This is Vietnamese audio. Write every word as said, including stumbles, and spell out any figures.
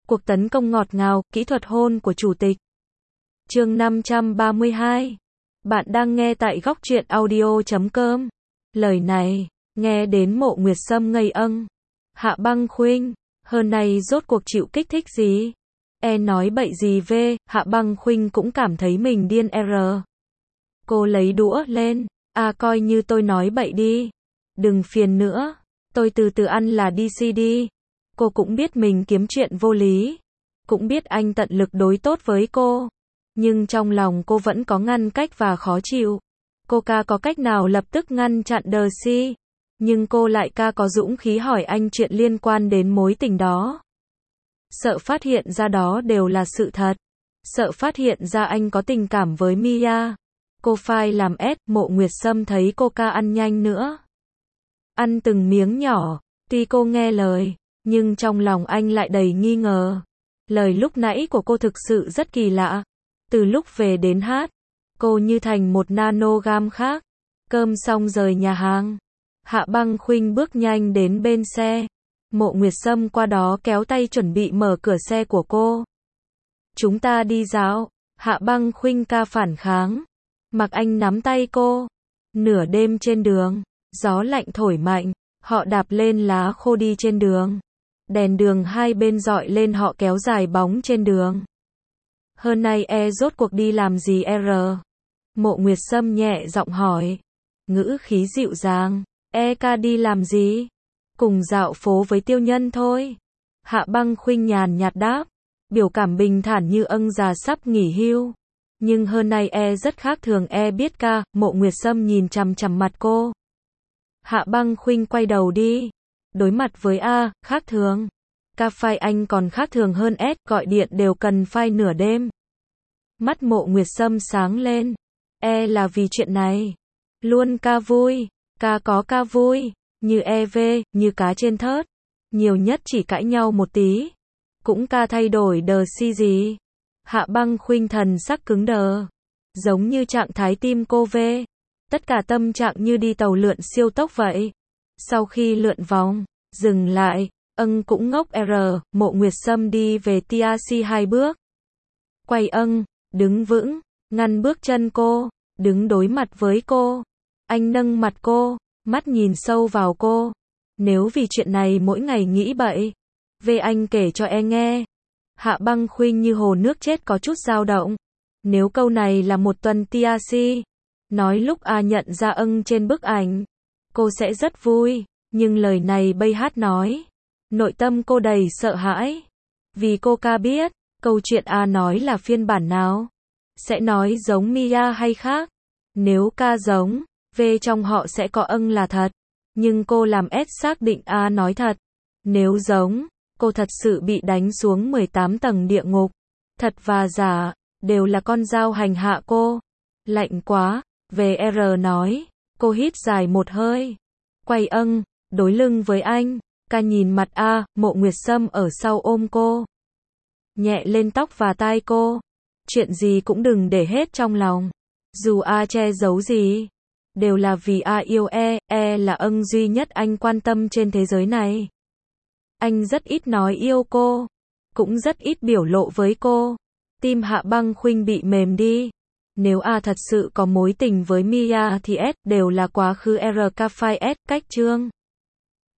Cuộc tấn công ngọt ngào, kỹ thuật hôn của chủ tịch. Chương năm trăm ba mươi hai. Bạn đang nghe tại góc truyện audio chấm com. Lời này, nghe đến Mộ Nguyệt Sâm ngây âng. Hạ Băng Khuynh, hơn này rốt cuộc chịu kích thích gì? E nói bậy gì về, Hạ Băng Khuynh cũng cảm thấy mình điên r. Cô lấy đũa lên, à coi như tôi nói bậy đi. Đừng phiền nữa, tôi từ từ ăn là đi xê đi. Cô cũng biết mình kiếm chuyện vô lý. Cũng biết anh tận lực đối tốt với cô. Nhưng trong lòng cô vẫn có ngăn cách và khó chịu. Cô ca có cách nào lập tức ngăn chặn đờ si. Nhưng cô lại ca có dũng khí hỏi anh chuyện liên quan đến mối tình đó. Sợ phát hiện ra đó đều là sự thật. Sợ phát hiện ra anh có tình cảm với Mia. Cô phai làm ép, Mộ Nguyệt Sâm thấy cô ca ăn nhanh nữa. Ăn từng miếng nhỏ, tuy cô nghe lời, nhưng trong lòng anh lại đầy nghi ngờ. Lời lúc nãy của cô thực sự rất kỳ lạ. Từ lúc về đến hát, cô như thành một nanogram khác. Cơm xong rời nhà hàng. Hạ Băng Khuynh bước nhanh đến bên xe. Mộ Nguyệt Sâm qua đó kéo tay chuẩn bị mở cửa xe của cô. Chúng ta đi dạo. Hạ Băng Khuynh ca phản kháng. Mặc anh nắm tay cô. Nửa đêm trên đường, gió lạnh thổi mạnh, họ đạp lên lá khô đi trên đường. Đèn đường hai bên dọi lên họ kéo dài bóng trên đường. Hơn nay e rốt cuộc đi làm gì r? Mộ Nguyệt Sâm nhẹ giọng hỏi. Ngữ khí dịu dàng. E ca đi làm gì? Cùng dạo phố với tiêu nhân thôi. Hạ Băng Khuynh nhàn nhạt đáp. Biểu cảm bình thản như âng già sắp nghỉ hưu. Nhưng hơn nay e rất khác thường e biết ca. Mộ Nguyệt Sâm nhìn chằm chằm mặt cô. Hạ Băng Khuynh quay đầu đi. Đối mặt với A, khác thường. Ca phai anh còn khác thường hơn S, gọi điện đều cần phai nửa đêm. Mắt Mộ Nguyệt Sâm sáng lên. E là vì chuyện này. Luôn ca vui. Ca có ca vui. Như e vê, như cá trên thớt. Nhiều nhất chỉ cãi nhau một tí. Cũng ca thay đổi đờ si gì. Hạ Băng Khuynh thần sắc cứng đờ. Giống như trạng thái tim cô về. Tất cả tâm trạng như đi tàu lượn siêu tốc vậy. Sau khi lượn vòng, dừng lại, âng cũng ngốc r. Mộ Nguyệt Sâm đi về tê a xê hai bước. Quay âng, đứng vững, ngăn bước chân cô, đứng đối mặt với cô. Anh nâng mặt cô, mắt nhìn sâu vào cô. Nếu vì chuyện này mỗi ngày nghĩ bậy, về anh kể cho e nghe. Hạ Băng Khuynh như hồ nước chết có chút dao động. Nếu câu này là một tuần tê a xê, nói lúc A nhận ra âng trên bức ảnh, cô sẽ rất vui. Nhưng lời này bây hát nói, nội tâm cô đầy sợ hãi. Vì cô ca biết, câu chuyện A nói là phiên bản nào. Sẽ nói giống Mia hay khác. Nếu ca giống, V trong họ sẽ có âng là thật. Nhưng cô làm S xác định A nói thật. Nếu giống, cô thật sự bị đánh xuống mười tám tầng địa ngục. Thật và giả, đều là con dao hành hạ cô. Lạnh quá, vê rờ nói. Cô hít dài một hơi. Quay âng, đối lưng với anh. Ca nhìn mặt A, Mộ Nguyệt Sâm ở sau ôm cô. Nhẹ lên tóc và tai cô. Chuyện gì cũng đừng để hết trong lòng. Dù A che giấu gì, đều là vì A yêu E, E là âng duy nhất anh quan tâm trên thế giới này. Anh rất ít nói yêu cô, cũng rất ít biểu lộ với cô. Tim Hạ Băng Khuynh bị mềm đi. Nếu A thật sự có mối tình với Mia thì S đều là quá khứ R K phai S cách chương.